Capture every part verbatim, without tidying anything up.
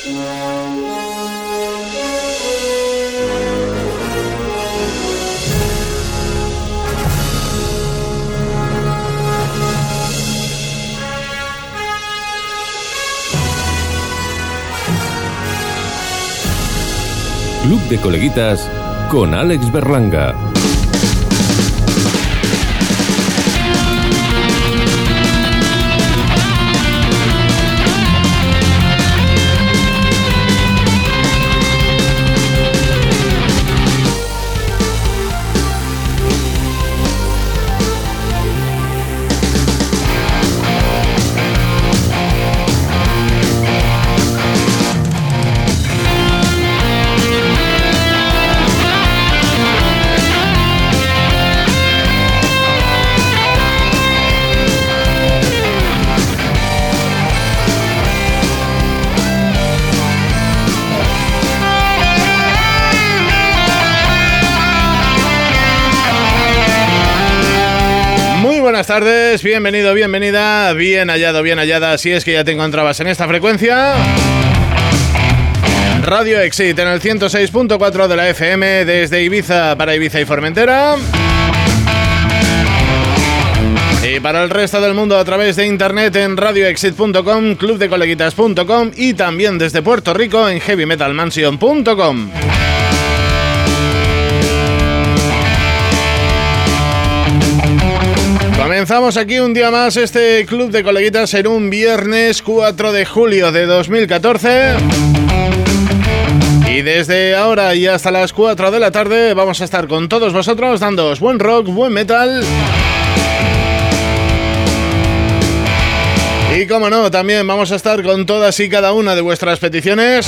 Club de Coleguitas con Alex Berlanga. Buenas tardes, bienvenido, bienvenida, bien hallado, bien hallada, si es que ya te encontrabas en esta frecuencia. Radio Exit en el ciento seis punto cuatro de la F M desde Ibiza para Ibiza y Formentera. Y para el resto del mundo a través de internet en radio exit punto com, club de coleguitas punto com y también desde Puerto Rico en heavy metal mansion punto com. Comenzamos aquí un día más este Club de Coleguitas en un viernes cuatro de julio de dos mil catorce. Y desde ahora y hasta las cuatro de la tarde vamos a estar con todos vosotros dándoos buen rock, buen metal. Y como no, también vamos a estar con todas y cada una de vuestras peticiones.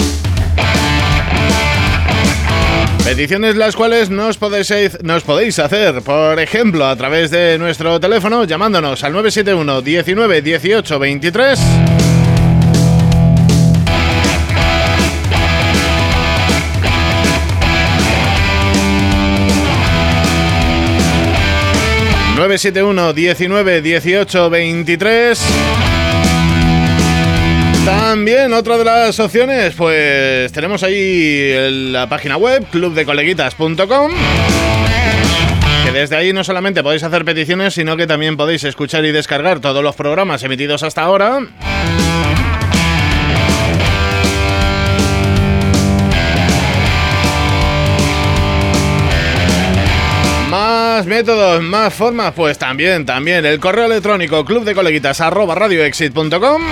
Peticiones las cuales nos podéis, nos podéis hacer, por ejemplo, a través de nuestro teléfono, llamándonos al nueve siete uno, diecinueve, dieciocho, veintitrés. nueve siete uno, diecinueve, dieciocho, veintitrés. También otra de las opciones, pues tenemos ahí la página web club de coleguitas punto com, que desde ahí no solamente podéis hacer peticiones, sino que también podéis escuchar y descargar todos los programas emitidos hasta ahora. Más métodos, más formas, pues también, también el correo electrónico club de coleguitas arroba radio exit punto com.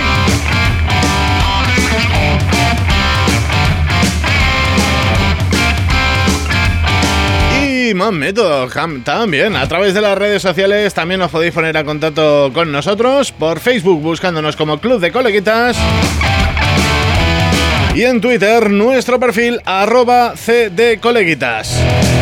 Más métodos también a través de las redes sociales. También os podéis poner a contacto con nosotros por Facebook buscándonos como Club de Coleguitas y en Twitter nuestro perfil arroba cdcoleguitas.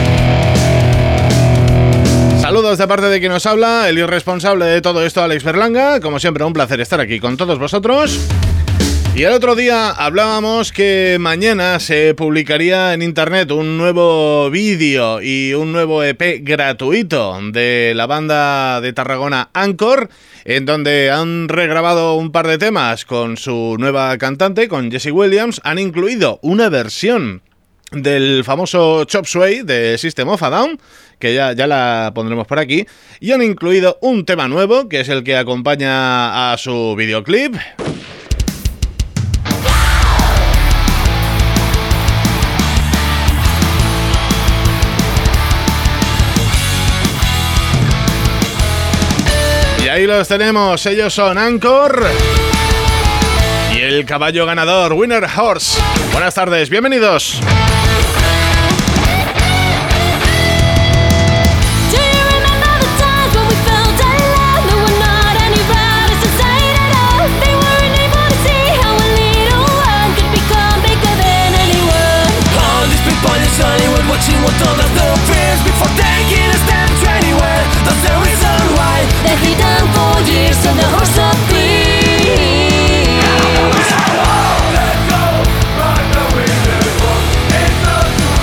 Saludos de parte de quien nos habla, el irresponsable de todo esto, Alex Berlanga. Como siempre, un placer estar aquí con todos vosotros. Y el otro día hablábamos que mañana se publicaría en internet un nuevo vídeo y un nuevo E P gratuito de la banda de Tarragona Anchor, en donde han regrabado un par de temas con su nueva cantante, con Jessie Williams. Han incluido una versión del famoso Chop Suey de System of a Down, que ya, ya la pondremos por aquí, y han incluido un tema nuevo, que es el que acompaña a su videoclip. Y ahí los tenemos, ellos son Anchor y el caballo ganador, Winner Horse. Buenas tardes, bienvenidos. Let's go, ride the wind.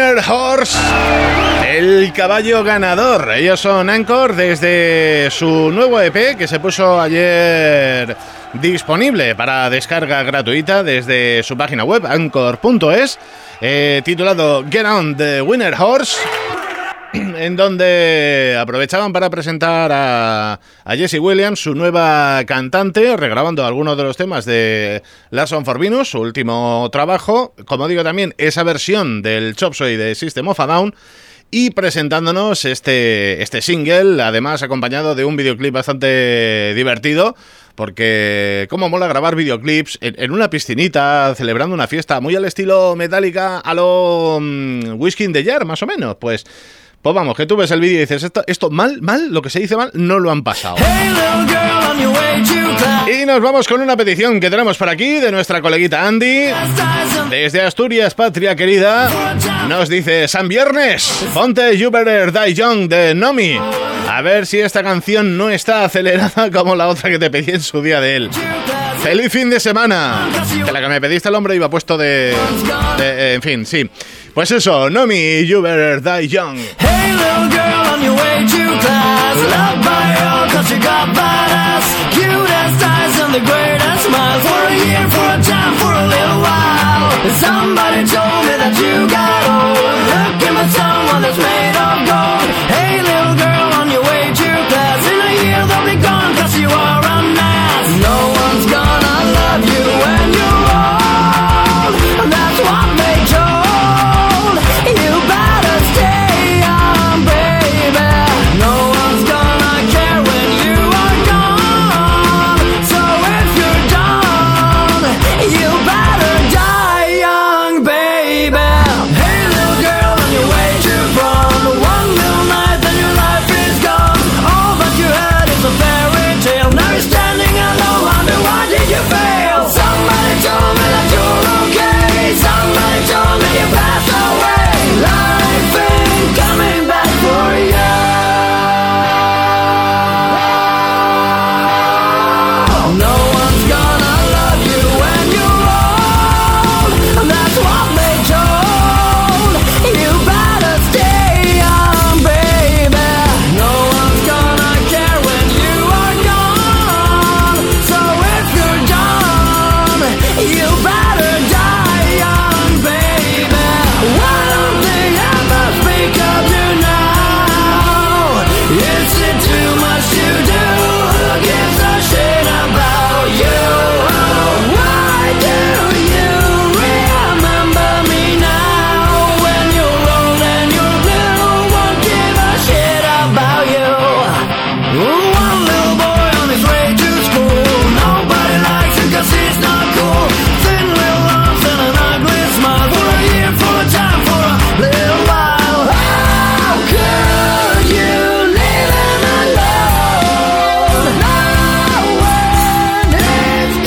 Winner Horse, el caballo ganador. Ellos son Anchor desde su nuevo E P que se puso ayer disponible para descarga gratuita desde su página web anchor punto es, eh, titulado Get On the Winner Horse, en donde aprovechaban para presentar a, a Jessie Williams, su nueva cantante, regrabando algunos de los temas de Last Song for Venus, su último trabajo. Como digo, también esa versión del Chop Suey de System of a Down, y presentándonos este, este single, además acompañado de un videoclip bastante divertido, porque cómo mola grabar videoclips en, en una piscinita, celebrando una fiesta, muy al estilo Metallica, a lo um, Whiskey in the Jar, más o menos. Pues Pues vamos, que tú ves el vídeo y dices, esto, esto mal, mal, lo que se dice mal, no lo han pasado. Y nos vamos con una petición que tenemos por aquí de nuestra coleguita Andy. Desde Asturias, patria querida, nos dice: San Viernes, ponte You Better Die Young de Nomi. A ver si esta canción no está acelerada como la otra que te pedí en su día de él. ¡Feliz fin de semana! Que la que me pediste el hombre iba puesto de... de en fin, sí. Pues eso, Nomi, You Better Die Young. Hey little girl on your way to class, loved by all cause you got badass, cutest eyes and the greatest smiles, for a year, for a time, for a little while. Somebody told me that you got old, looking for someone that's made of gold. Hey little girl on your way to class, in a year they'll be gone cause you are a mess. No one's gonna love you when you're old, that's what they told. You better stay on, baby. No one's gonna care when you are gone. So if you're done, you better die young, baby. Hey little girl on your way to prom, one little night then your life is gone. All that you had is a fairy tale. Now you're standing alone, wonder why did you fail? Somebody told me that you're okay. Somebody told me you passed away. Life ain't coming back for you. No one's gonna love you when you're old, that's what they told. You better stay young, baby. No one's gonna care when you are gone. So if you're done, you better die young, baby. Why don't they ever speak of you now? Is it too much to do? Who gives a shit about you? Why do you remember me now? When you're old and you're blue, won't give a shit about you. One little boy on his way to school, nobody likes him cause he's not cool. Thin little arms and an ugly smile, for a year, for a time, for a little while. How could you leave him alone? Now when it's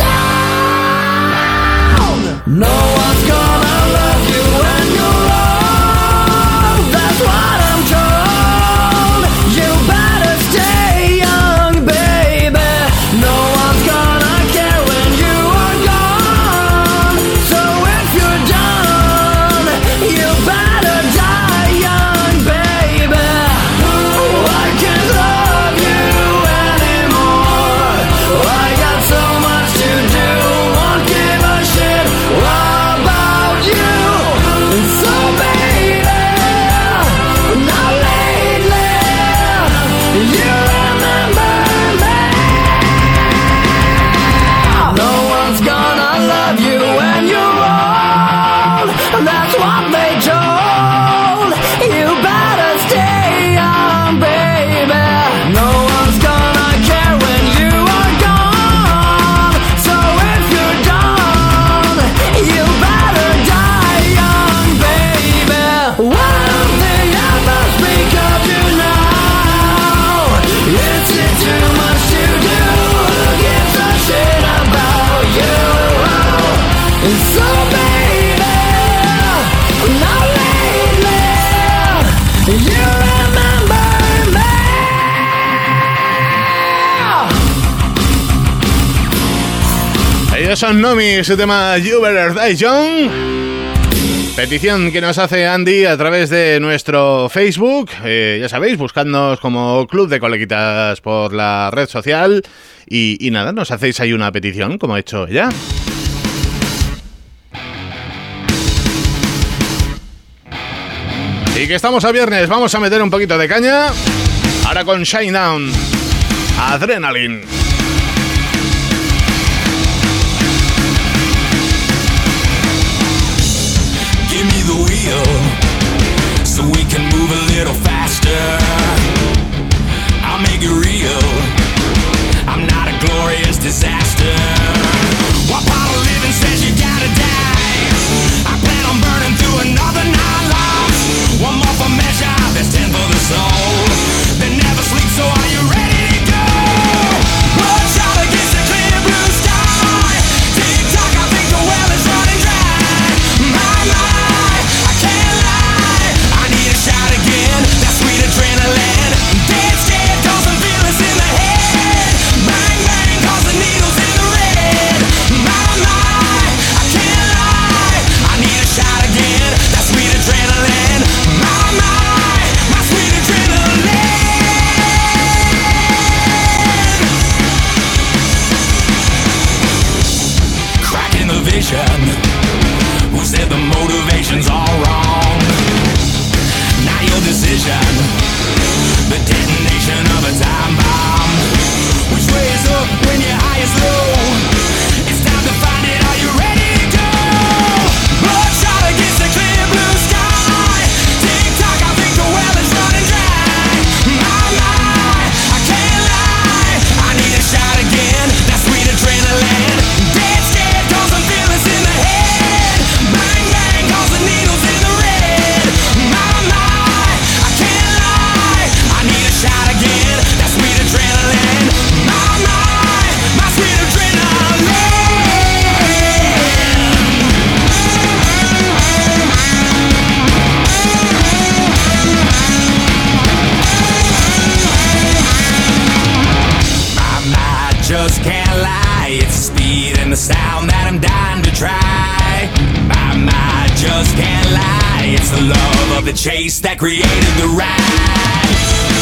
gone, no one's gonna love you when you're old, that's what I'm told. You better stay young, baby. No one's gonna care when you are gone. So if you're done, you better die young, baby. I can't love you anymore. I got so much to do, won't give a shit about you. So baby, now lately, you remember me. No one's gonna love you when you're old, that's what they told. You better stay young, baby. No one's gonna care when you are gone. So if you're done, you better die young, baby. Why don't they ever speak of you now? Is it too much to do? Who gives a shit about you? So baby, now lately, you remember me. Ellos son Nomi, su tema You Better Die Young. Petición que nos hace Andy a través de nuestro Facebook, eh, ya sabéis, buscadnos como Club de Coleguitas por la red social y, y nada, nos hacéis ahí una petición como ha hecho ella. Y que estamos a viernes, vamos a meter un poquito de caña, ahora con Shinedown, Adrenaline. Give me the wheel so we can move a little faster. I'll make it real. I'm not a glorious disaster. What part of living says you gotta die? I plan on burning through another nine lives. One more for measure, there's ten for the soul. They never sleep, so are you ready to go? One shot against the clear blue sky. Tick tock, I think the well is running dry. My, my, I can't lie. I need a shot again, that sweet adrenaline. Dead scared, cause I'm fearless in the head. Bang, bang, cause the needle's in the red. My, my, I can't lie. I need a shot again, that sweet adrenaline. My, my, my sweet adrenaline. Cracking the vision. Who said the motivation's all wrong? Not your decision. The detonation of a time bomb. Which way is up when your high is low? It's time to find it. Are you ready to go? Bloodshot against the clear blue sky. Tick tock, I think the well is running dry. My, my, I can't lie. I need a shot again. That sweet adrenaline. Dead scared, cause I'm fearless in the head. Bang, bang, cause the needle's in the red. My, my, I can't lie. I need a shot again. That sweet adrenaline. My, my, my sweet adrenaline. My mind just can't lie. It's the speed and the sound that I'm dying to try. My mind just can't lie. It's the love of the chase that created the ride.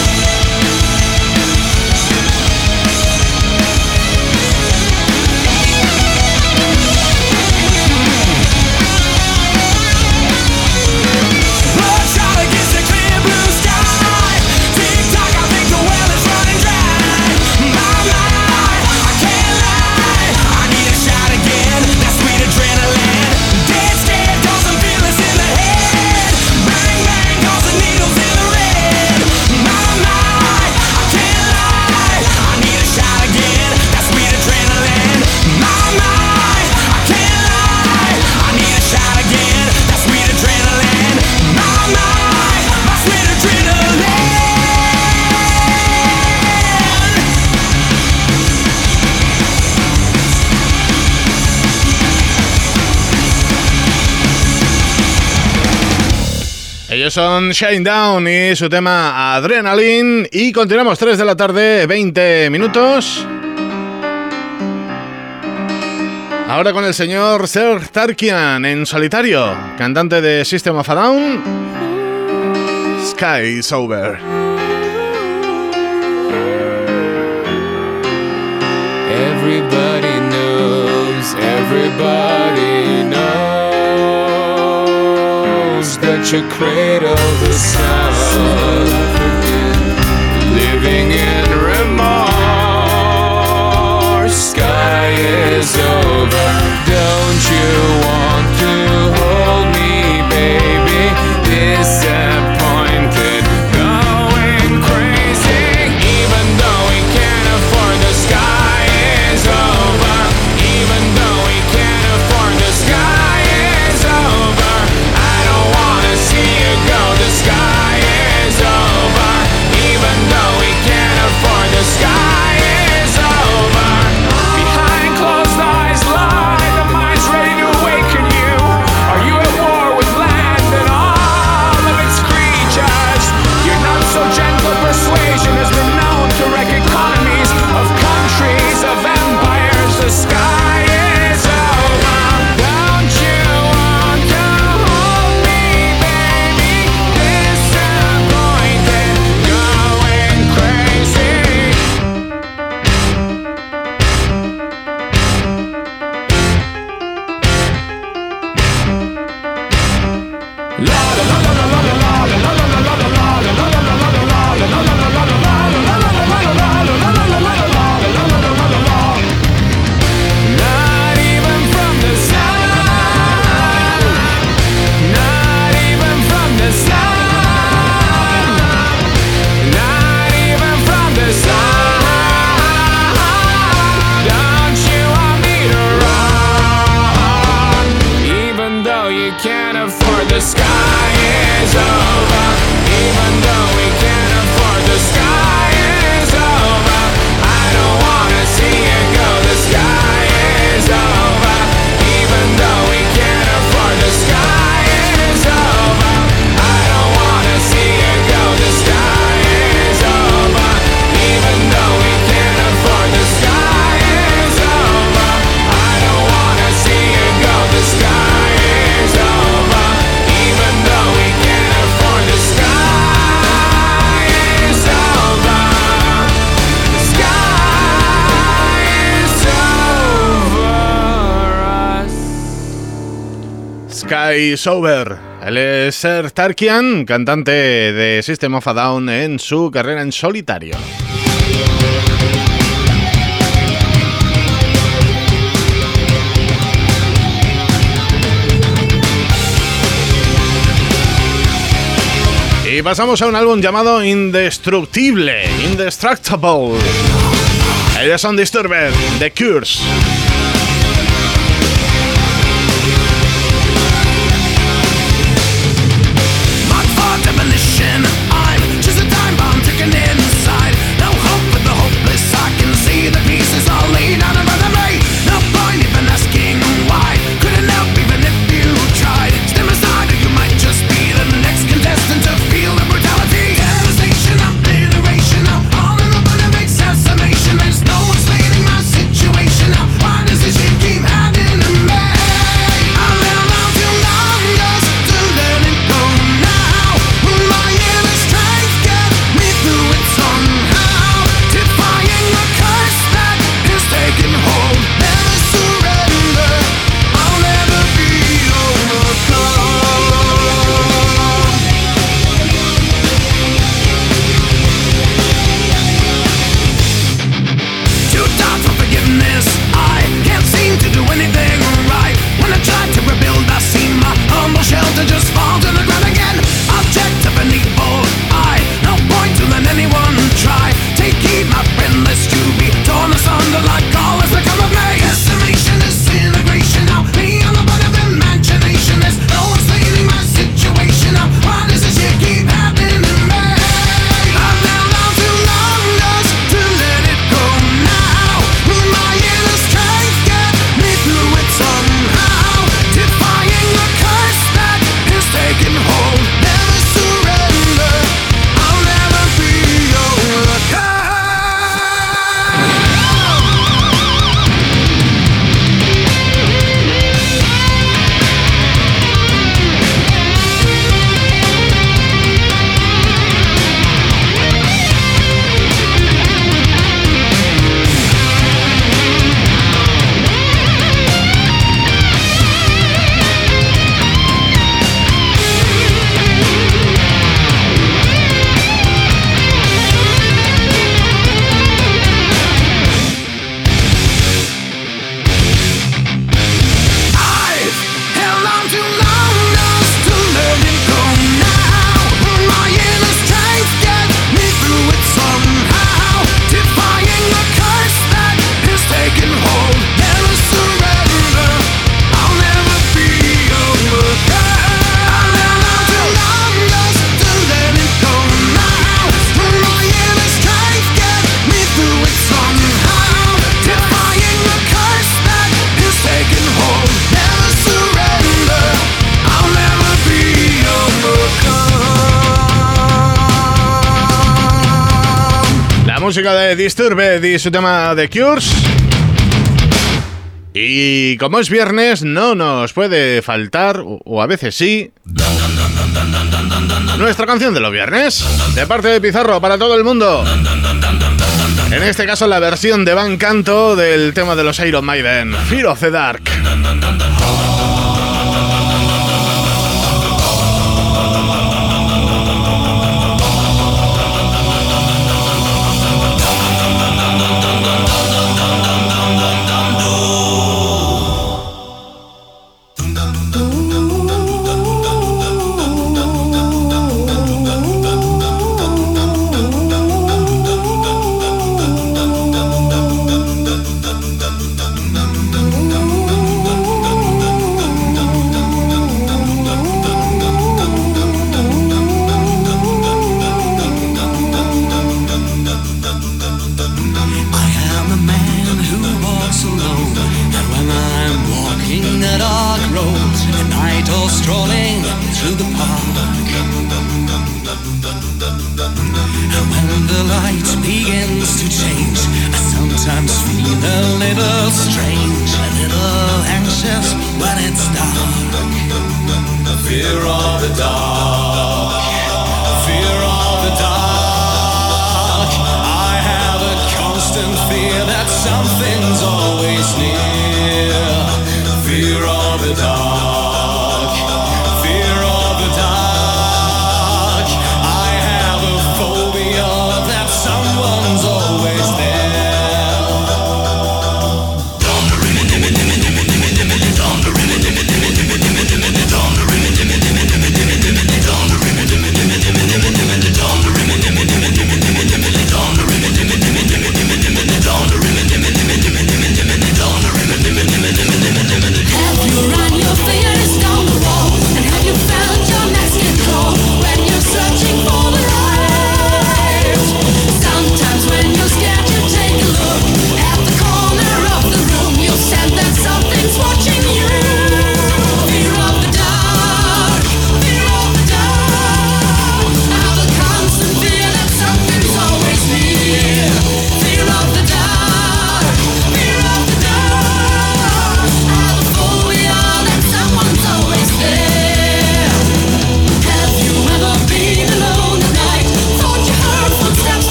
Bloodshot against the clear blue sky. Tick tock, I think the well is running dry. My, my, I can't lie. I need a shot again. That sweet adrenaline. Dead scared, cause I'm fearless in the head. Bang, bang, cause the needle's in the red. My, my, I can't lie. I need a shot again. That sweet adrenaline. My, my, I can't lie. I need a shot again. That sweet adrenaline. My, my, my sweet adrenaline. Ellos son Shinedown y su tema Adrenaline. Y continuamos, tres de la tarde, veinte minutos. Ahora con el señor Serj Tankian en solitario, cantante de System of a Down. Sky is over. Everybody knows, everybody knows that you cradle the sun, living in remorse. Sky is over. Don't you want to hold me, baby? Disappointed, going crazy, even though we can't afford the sky is over. Even though we can't afford the sky is over. I don't wanna see you go. The sky is over. the sky is over. Even though we can't afford the sky is over. I don't wanna see it go, the sky is over. Even though we can't afford the sky is over. I don't wanna see it go, the sky is over. Even though we can't afford the sky is over. I don't wanna see it go, the sky is over. Even though we can't afford the sky is over. The sky is over us. Sky is Over. Él es Ser Tarkian, cantante de System of a Down en su carrera en solitario. Y pasamos a un álbum llamado Indestructible, Indestructible. Ellos son Disturbed, The Cures. Marked for demolition, I'm just a time bomb ticking inside. No hope for the hopeless, I can see the pieces all laid out in front of me. No point even asking why, couldn't help even if you tried. Stand aside or you might just be the next contestant to feel the brutality. Devastation, obliteration, all in the blood of assassination. There's no explaining my situation now. Why does this shit keep happening to me? I held on too long just to let it go now. My inner strength get me through it somehow. Defying the curse that is taking hold. Never surrender, I'll never be overcome. Too tired for forgiveness, I can't seem to do anything right. When I try to rebuild, I see my humble shelter just fall to the ground again. Objective and evil, I no point to let anyone try. Take heed, my friend, lest you be torn asunder like all is become of me. Decimation, disintegration, now me on the butt of imagination. There's no explaining my situation now. Why does this shit keep happening to me? I've held on too long just to let it go now. My inner strength get me through it somehow. Defying the curse that is taking hold. Never surrender, I'll never be overcome. I've held on too long just to let it go now. My inner strength get me through it somehow. Defying the curse that is taking hold. Never surrender, I'll never be overcome. I've held on too long just to let it go now. My inner strength get me through it somehow. Defying the curse that is taking hold. Never surrender, I'll never be overcome. La música de Disturbed y su tema The Cures. Y como es viernes, no nos puede faltar, o o a veces sí, nuestra canción de los viernes, de parte de Pizarro para todo el mundo. En este caso la versión de Van Canto del tema de los Iron Maiden, Fear of the Dark. night or strolling through the park. And when the light begins to change, I sometimes feel a little strange, a little anxious when it's dark. Fear of the dark, fear of the dark. I have a constant fear that something's always near. Fear of the dark, fear of the dark. I have a phobia that someone's always there. Have you run your fingers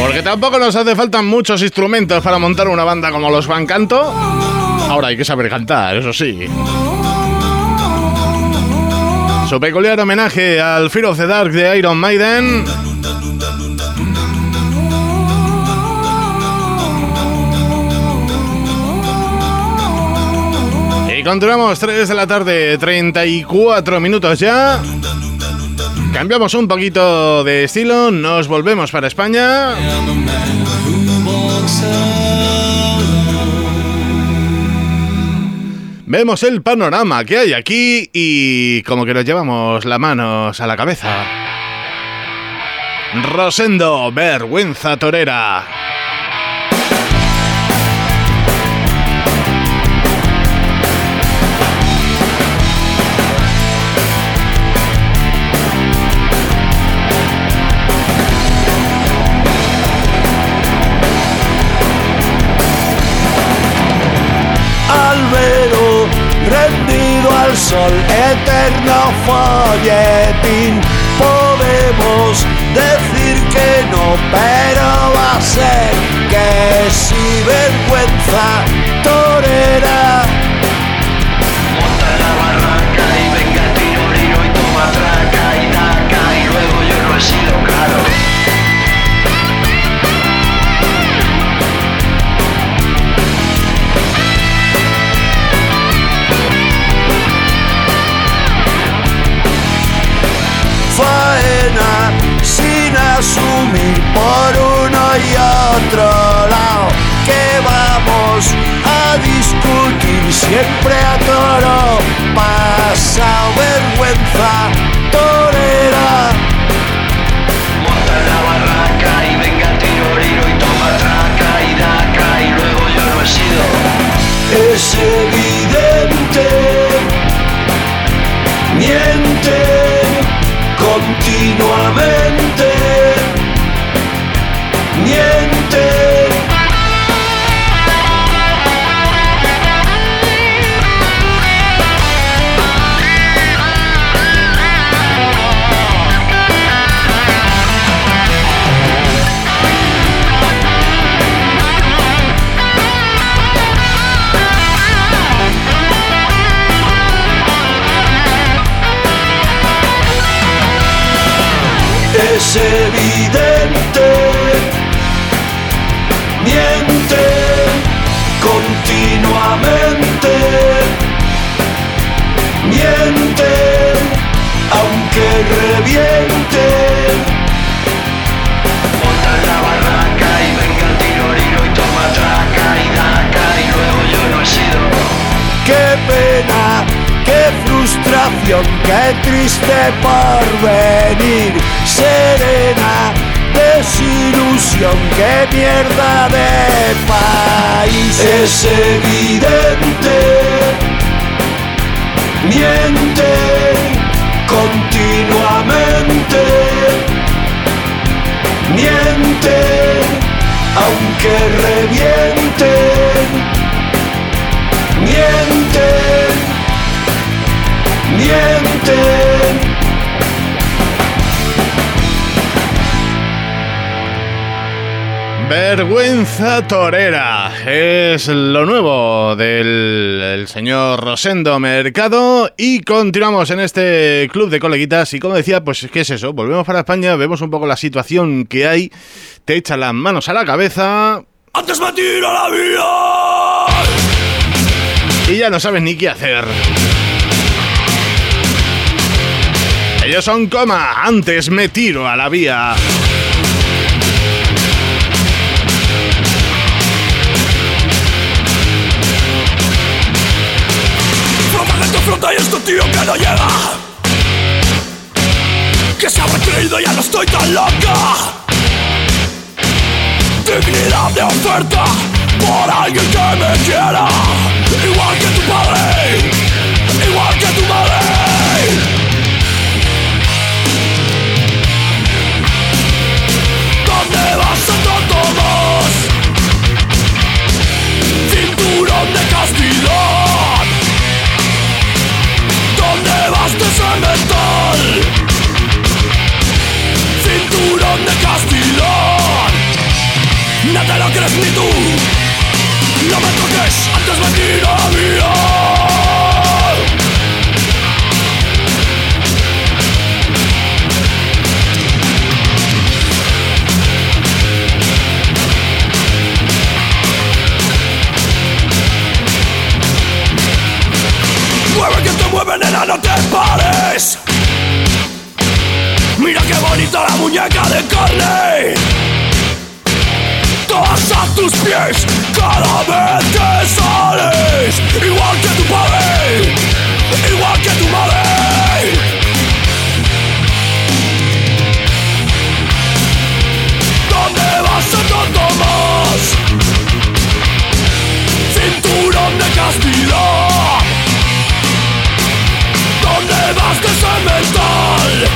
Porque tampoco nos hace falta muchos instrumentos para montar una banda como los Van Canto. Ahora hay que saber cantar, eso sí. Su peculiar homenaje al Fear of the Dark de Iron Maiden. Y continuamos, tres de la tarde, treinta y cuatro minutos ya. Cambiamos un poquito de estilo, nos volvemos para España. Vemos el panorama que hay aquí y como que nos llevamos las manos a la cabeza. Rosendo, vergüenza torera. Albero, rendido al sol, eterno folletín. Podemos decir que no, pero va a ser que sí, vergüenza torera. Monta en la barranca y venga tiro, tiro y toma traca y daca y luego yo no he sido claro. Faena sin asumir por uno y otro lado, que vamos a discutir siempre a toro pasado, vergüenza torera. Monta en la barranca y venga tiro, tiro y toma traca y daca y luego yo no he sido. Es evidente, miente continuamente, miente. Es evidente, miente continuamente, miente aunque reviente. Monta en la barranca y venga tiro, tiro y toma traca y daca y luego yo no he sido. Qué pena, qué frustración, qué triste porvenir, serena desilusión, qué mierda de país. Es evidente, miente continuamente, miente aunque reviente, miente, miente. Vergüenza torera es lo nuevo del el señor Rosendo Mercado y continuamos en este club de coleguitas y como decía, pues ¿qué es eso? Volvemos para España, vemos un poco la situación que hay, te echan las manos a la cabeza. Antes me tiro a la vida Y ya no sabes ni qué hacer. Ellos son Coma, antes me tiro a la vía. Flota y esto tío que no llega, que se ha creído, ya no estoy tan loca. Dignidad de oferta por alguien que me quiera, igual que tu padre, igual que tu madre. ¿Dónde vas a todos? Cinturón de castidad. ¿Dónde vas de ese metal? Cinturón de castidad. No te lo crees ni tú. No me toques, antes me tiro a la vía. Mueve que te mueve, nena, no te pares. Mira qué bonita la muñeca de carne. Todas a tus pies, cada vez que sales. Igual que tu padre, igual que tu madre. ¿Dónde vas a tanto más? Cinturón de castidad. ¿Dónde vas de ese mental?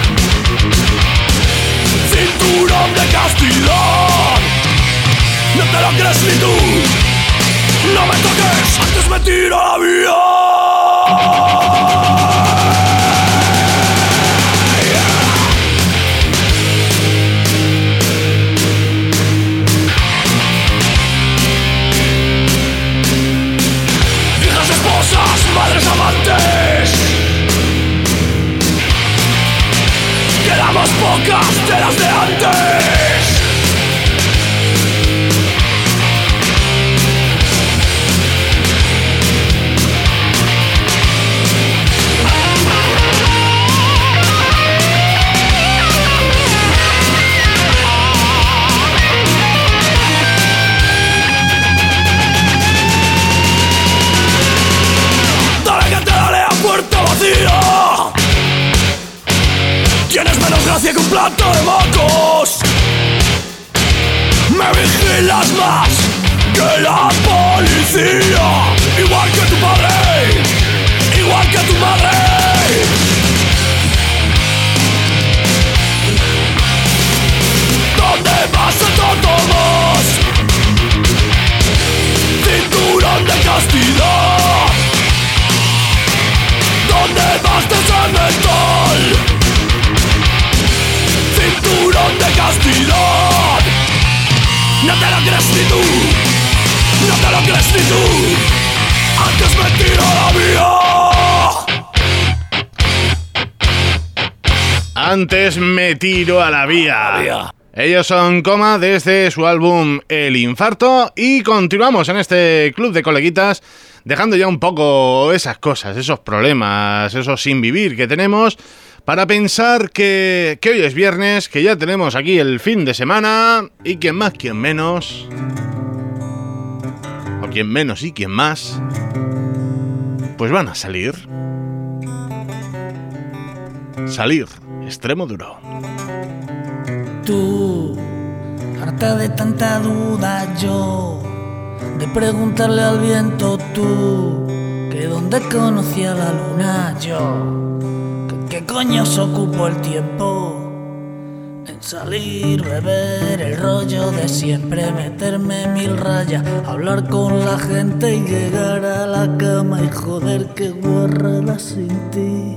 Cinturón de castidad. No te lo crees ni tú. No me toques, antes me tiro a la vía. Hijas, esposas, madres, amantes. Quedamos pocas de las de antes. Puerta vacía. Tienes menos gracia que un plato de mocos. Me vigilas más que la policía. Igual que tu padre, igual que tu madre. ¿Dónde vas a todos? Cinturón de castidad. ¿Dónde vas de ese mental? Cinturón de castidad. No te lo crees ni tú. No te lo crees ni tú. Antes me tiro a la vía. Antes me tiro a la vía. La vía. Ellos son Coma desde su álbum El Infarto y continuamos en este club de coleguitas dejando ya un poco esas cosas, esos problemas, esos sin vivir que tenemos para pensar que, que hoy es viernes, que ya tenemos aquí el fin de semana y quien más, quien menos, o quien menos y quien más, pues van a salir. Salir, extremo duro. Tú, harta de tanta duda yo, de preguntarle al viento tú, que dónde conocía la luna yo, que qué coño se ocupó el tiempo en salir, beber el rollo de siempre, meterme mil rayas, hablar con la gente y llegar a la cama y joder qué guarrada sin ti.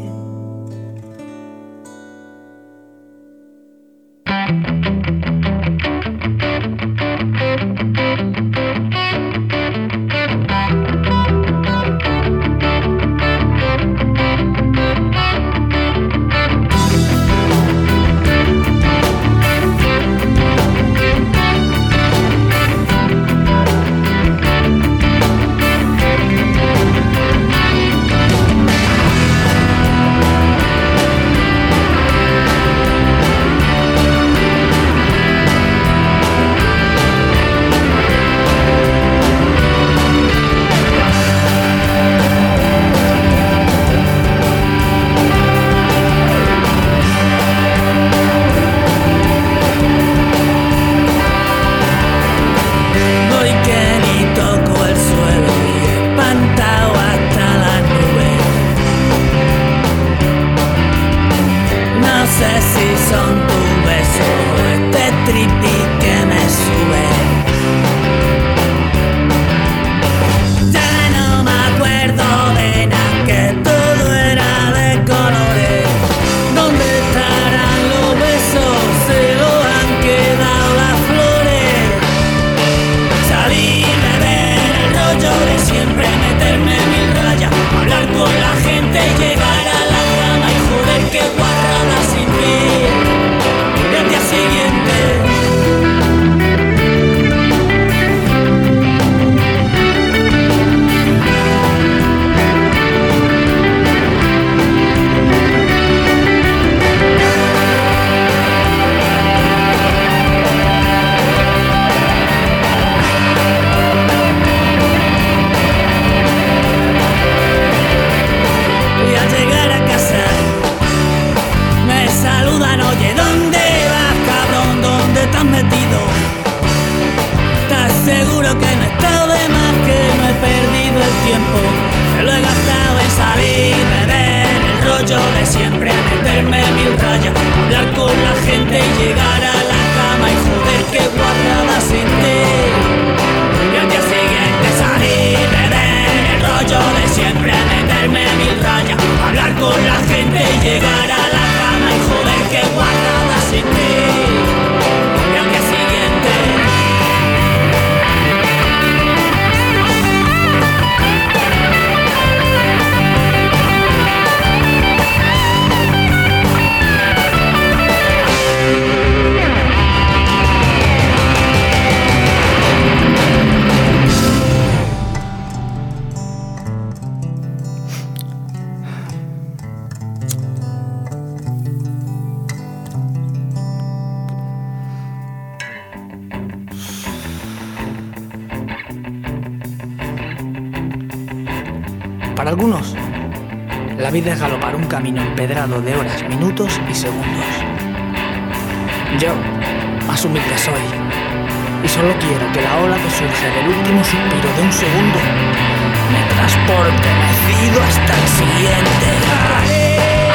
Para algunos, la vida es galopar un camino empedrado de horas, minutos y segundos. Yo, más humilde soy, y solo quiero que la ola que surge del último suspiro de un segundo me transporte mecido hasta el siguiente.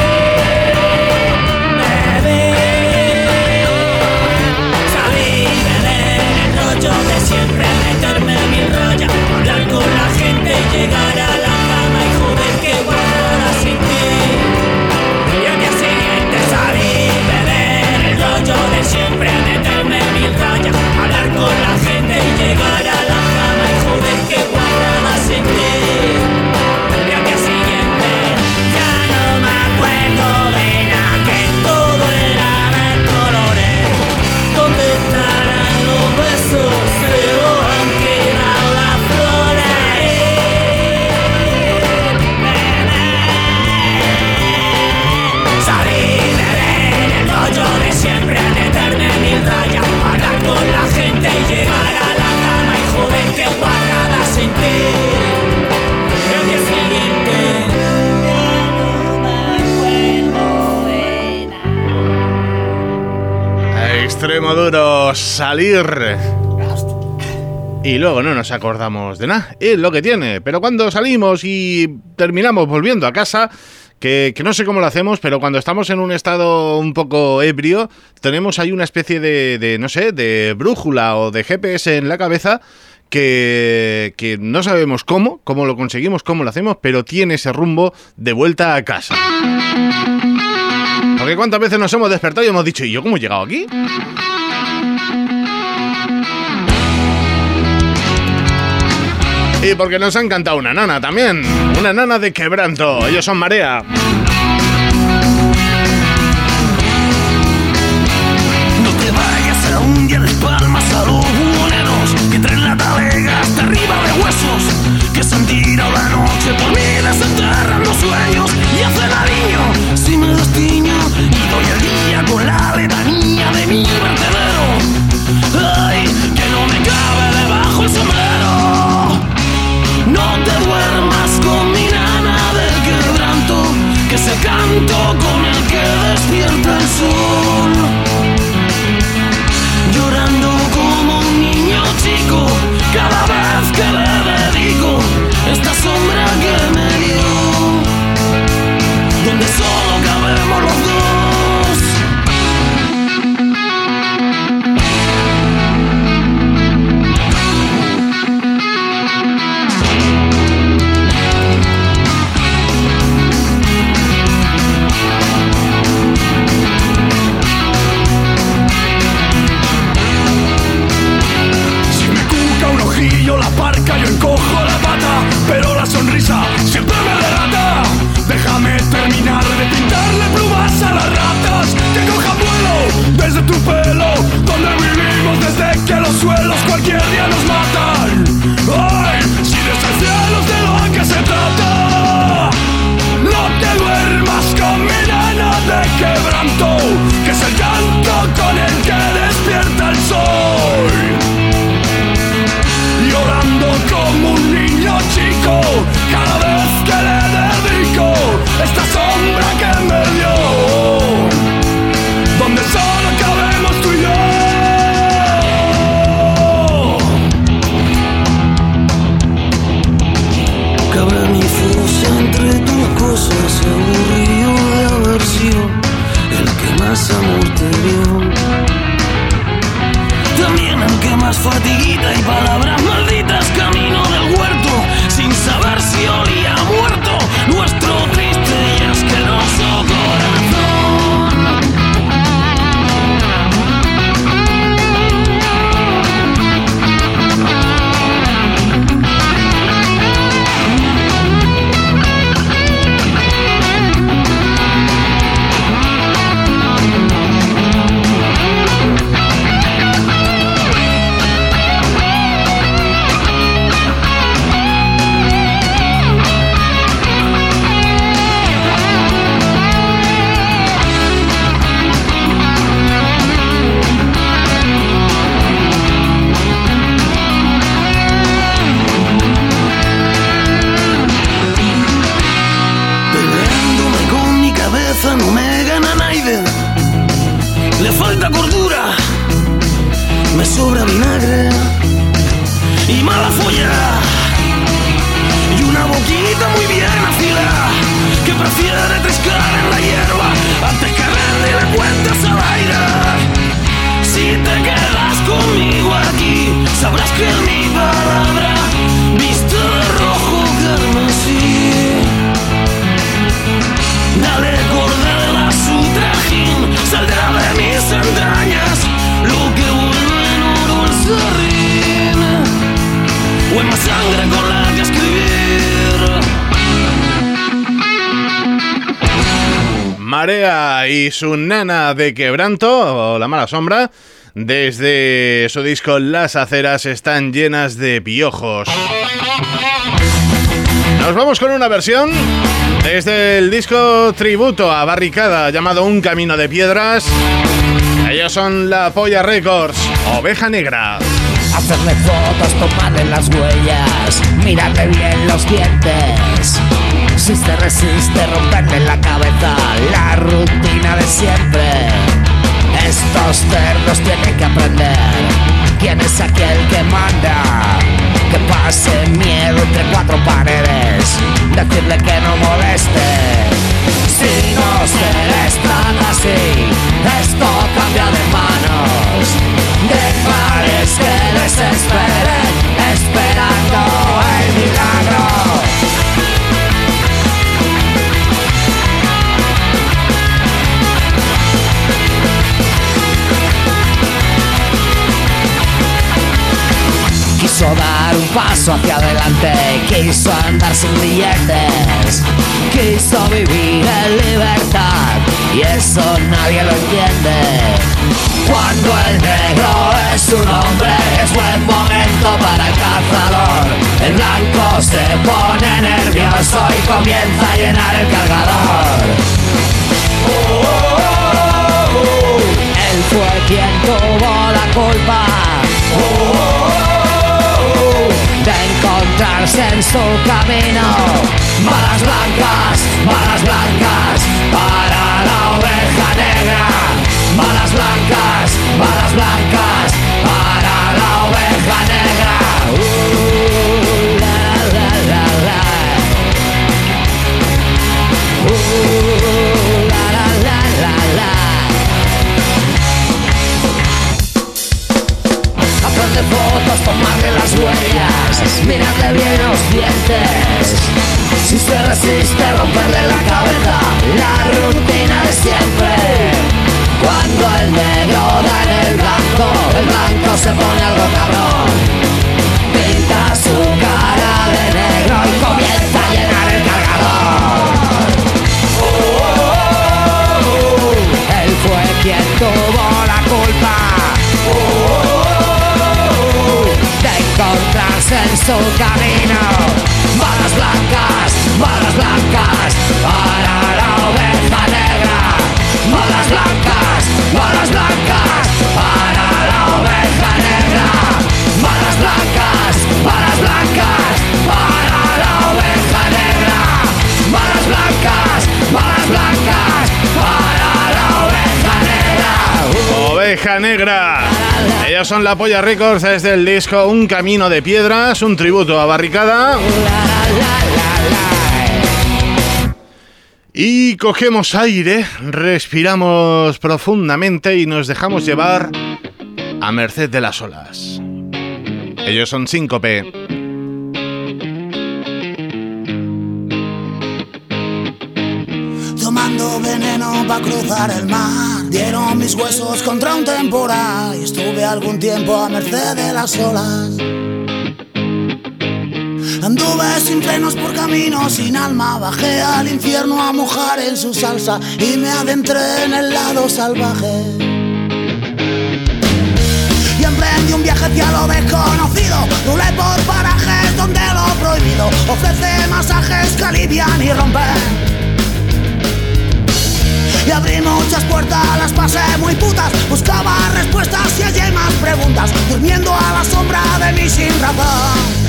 Yo de siempre meterme en mi rollo, hablar con la gente y llegar a la cama y joder que guardara sin ti. Y al día siguiente salir, beber el rollo de siempre meterme en mi rollo, hablar con la gente y llegar a la cama y joder que guardara sin ti. Y al día siguiente ya no me acuerdo de nada, que todo era de colores. ¿Dónde estarán los besos? Extremo duro, salir. Y luego no nos acordamos de nada. Es lo que tiene. Pero cuando salimos y terminamos volviendo a casa, que, que no sé cómo lo hacemos, pero cuando estamos en un estado un poco ebrio, tenemos ahí una especie de, de no sé, de brújula o de G P S en la cabeza que, que no sabemos cómo, cómo lo conseguimos, cómo lo hacemos, pero tiene ese rumbo de vuelta a casa. Porque cuántas veces nos hemos despertado y hemos dicho, ¿y yo cómo he llegado aquí? Y porque nos ha encantado una nana también, una nana de Quebranto, ellos son Marea. No te vayas a un día de palmas a los buhoneros que traen la talega hasta arriba de huesos, que se han tirado la noche por mí, desenterran los sueños y hacen aliño. Si me destiño y doy el día con la letanía de mi vertedero, ay, que no me cabe debajo el sombrero. No te duermas con mi nana del Quebranto, que es el canto con el que despierta el sol. Llorando como un niño chico cada vez que le dedico esta sombra que me dio, donde solo cabemos los dos. La parca, yo encojo la pata, pero la sonrisa siempre me delata. Déjame terminar de pintarle plumas a las ratas, que cojan vuelo desde tu pelo, donde vivimos desde que los suelos cualquier día nos matan. Ay, si desde el cielo es de lo que se trata. No te duermas con mi nana de Quebranto, que es el canto con el que despierta el sol. Llorando como un niño chico cada vez que le dedico esta sombra que me dio, donde solo cabemos tú y yo. Cabe mi fuerza entre tus cosas, se aburrió de haber sido el que más amor te dio. También el que más fatiguita y palabras malditas camino del huerto, sin saber si olía a muerto nuestro triste y asqueroso corazón. vinagre y mala folla y una boquita muy bien afilada que prefiere triscar en la hierba antes que rendirle cuentas al aire. Si te quedas conmigo aquí, sabrás que mi palabra viste de rojo carmesí. Dale cordela su trajín, saldrá de mis entrañas lo que vuelve en oro el serrín, o en más sangre con la que escribir. Marea y su nana de quebranto, o La Mala Sombra, desde su disco Las aceras están llenas de piojos. Nos vamos con una versión desde el disco tributo a Barricada llamado Un Camino de Piedras. Ellos son La Polla Records, Oveja Negra. Hacerle fotos, tomarle las huellas, mirarle bien los dientes. Si se resiste, romperle la cabeza, la rutina de siempre. Estos cerdos tienen que aprender quién es aquel que manda. Que pase miedo entre cuatro paredes, decirle que no moleste. Si no se están así, esto cambia de manos. Dejarles que desesperen, esperando el milagro. Quiso dar un paso hacia adelante, quiso andar sin billetes, quiso vivir en libertad, y eso nadie lo entiende. Cuando el negro es un hombre, es buen momento para el cazador. El blanco se pone nervioso y comienza a llenar el cargador. Oh, oh, oh, oh. Él fue quien tuvo la culpa. Oh, oh, de encontrarse en su camino. Balas blancas, balas blancas para la oveja negra. Balas blancas, balas blancas para la oveja negra. Uh, la, la, la, la. Uh, la, la, la, la, la. Aprende fotos, tomarle las huellas, mirarle bien los dientes. Si se resiste, romperle la cabeza, la rutina de siempre. Cuando el negro da en el blanco, el blanco se pone algo cabrón. Pinta su cara de negro y comienza a llenar el cargador. Oh, oh, oh, oh. Él fue quien tuvo la culpa. Oh, oh, oh. De encontrarse en su camino. Balas blancas, balas blancas para la oveja negra. Balas blancas, balas blancas para la oveja negra. Balas blancas, balas blancas para la oveja negra. Balas blancas, balas blancas para la oveja negra. Oveja Negra. Ellos son La Polla Records desde el disco Un Camino de Piedras, un tributo a Barricada. Y cogemos aire, respiramos profundamente y nos dejamos llevar a merced de las olas. Ellos son Síncope. Tomando veneno pa' cruzar el mar, dieron mis huesos contra un temporal y estuve algún tiempo a merced de las olas. Anduve sin frenos por caminos sin alma, bajé al infierno a mojar en su salsa y me adentré en el lado salvaje. Y emprendí un viaje hacia lo desconocido, rulé por parajes donde lo prohibido ofrece masajes que alivian y rompen. Y abrí muchas puertas, las pasé muy putas, buscaba respuestas y hallé más preguntas, durmiendo a la sombra de mí sin razón.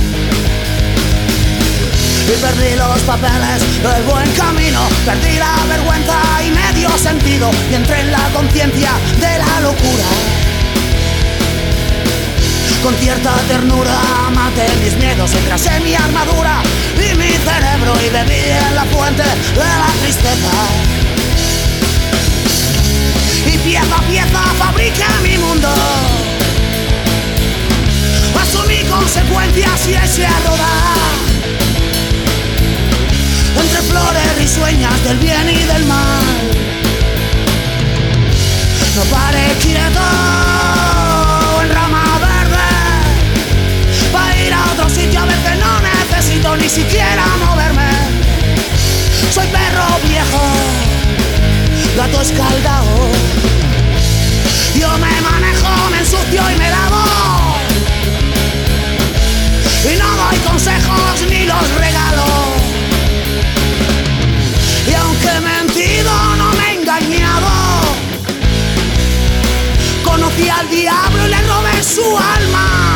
Y perdí los papeles del buen camino, perdí la vergüenza y medio sentido, y entré en la conciencia de la locura. Con cierta ternura maté mis miedos, engrasé mi armadura y mi cerebro y bebí en la fuente de la tristeza. Y pieza a pieza fabriqué mi mundo. Asumí consecuencias y eché a rodar entre flores risueñas del bien y del mal. No paré quieto en rama verde pa' ir a otro sitio a ver que no necesito ni siquiera moverme. Soy perro viejo, gato escaldado. Yo me manejo, me ensucio y me lavo. Y no doy consejos ni los regalo. Y aunque he mentido, no me he engañado. Conocí al diablo y le robé su alma.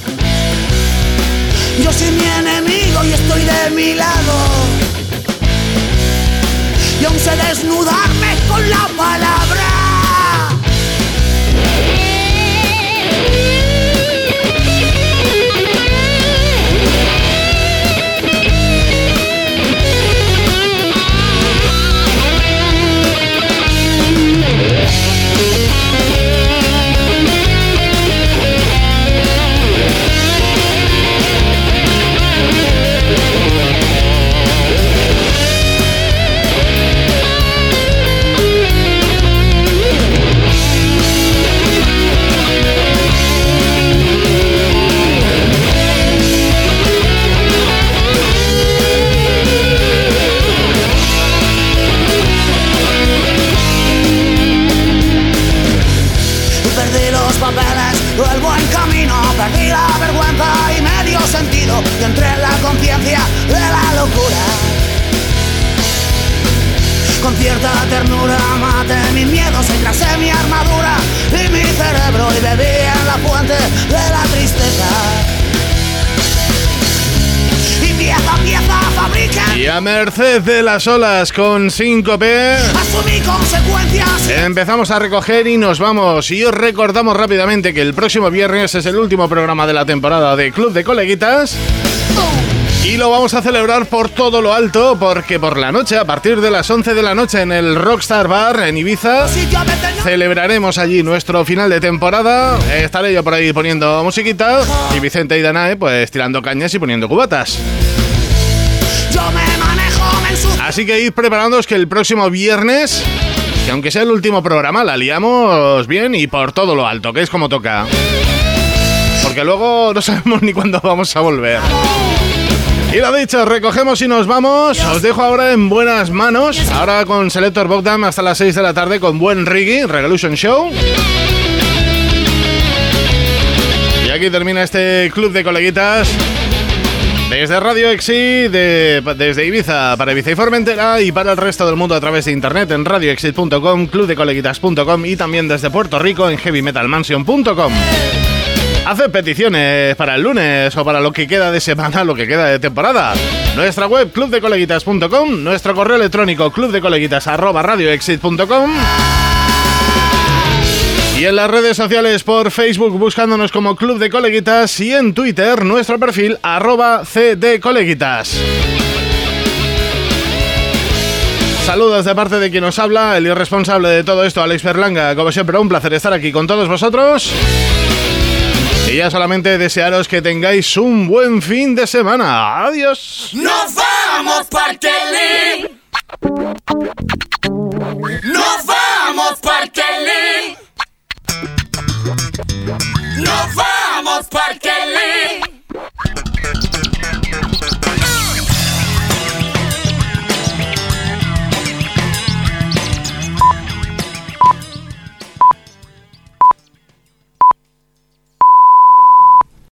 Yo soy mi enemigo y estoy de mi lado. Y aún sé desnudarme con la palabra. El buen camino, perdí la vergüenza y me dio sentido. Y entré en la conciencia de la locura. Con cierta ternura maté mis miedos, engrasé mi armadura y mi cerebro y bebí en la fuente de la tristeza. Y pieza a pieza fabriqué. Y a merced de las olas con Síncope Asumí consecuencias. Empezamos a recoger y nos vamos. Y os recordamos rápidamente que el próximo viernes es el último programa de la temporada de Club de Coleguitas. Y lo vamos a celebrar por todo lo alto, porque por la noche, a partir de las once de la noche en el Rockstar Bar en Ibiza, celebraremos allí nuestro final de temporada. Estaré yo por ahí poniendo musiquita y Vicente y Danae pues tirando cañas y poniendo cubatas. Yo me manejo, me ensucio. Así que id preparándoos que el próximo viernes, que aunque sea el último programa, la liamos bien y por todo lo alto, que es como toca. Porque luego no sabemos ni cuándo vamos a volver. Y lo dicho, recogemos y nos vamos. Os dejo ahora en buenas manos. Ahora con Selector Bogdan hasta las seis de la tarde con buen reggae, Revolution Show. Y aquí termina este Club de Coleguitas. Desde Radio Exit, de, desde Ibiza para Ibiza y Formentera y para el resto del mundo a través de internet en radio exit punto com, club de coleguitas punto com y también desde Puerto Rico en heavy metal mansion punto com. Haced peticiones para el lunes o para lo que queda de semana, lo que queda de temporada. Nuestra web club de coleguitas punto com, nuestro correo electrónico club de coleguitas arroba radio exit punto com. Y en las redes sociales por Facebook buscándonos como Club de Coleguitas y en Twitter nuestro perfil arroba cdcoleguitas. Saludos de parte de quien nos habla, el irresponsable de todo esto, Alex Berlanga. Como siempre, un placer estar aquí con todos vosotros. Y ya solamente desearos que tengáis un buen fin de semana. Adiós. Nos vamos, Parkelly. Nos vamos, Parkelly. Nos vamos, Parkelly.